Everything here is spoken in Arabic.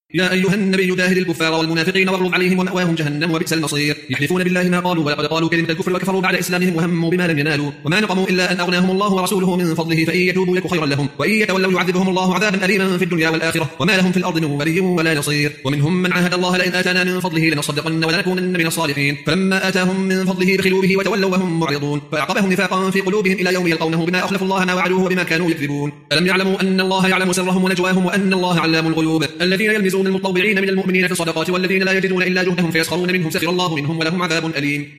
يا أيها النبي جاهد الكفار والمنافقين واغلظ عليهم ومأواهم جهنم وبئس المصير يحلفون بالله ما قالوا ولقد قالوا كلمة الكفر وكفروا بعد إسلامهم وهموا بما لم ينالوا وما نقموا إلا أن أغناهم الله ورسوله من فضله فإن يتوبوا يك خيرا لهم وإن يتولوا يعذبهم الله عذابا أليما في الدنيا والآخرة وما لهم في الأرض من ولي ولا نصير ومنهم من عاهد الله لئن آتانا من فضله لنصدقن ولنكونن من الصالحين فلما آتاهم من فضله بخلوا به وتولوا وهم معرضون فأعقبهم نفاقا في قلوبهم إلى يوم يلقونه بما أخلفوا الله ما وعدوه وبما كانوا يكذبون ألم يعلموا أن الله يعلم سرهم ونجواهم وأن الله علام الغيوب الذين يلمزون المطوعين من المؤمنين في الصدقات والذين لا يجدون إلا جهدهم فيسخرون منهم سخر الله منهم ولهم عذاب أليم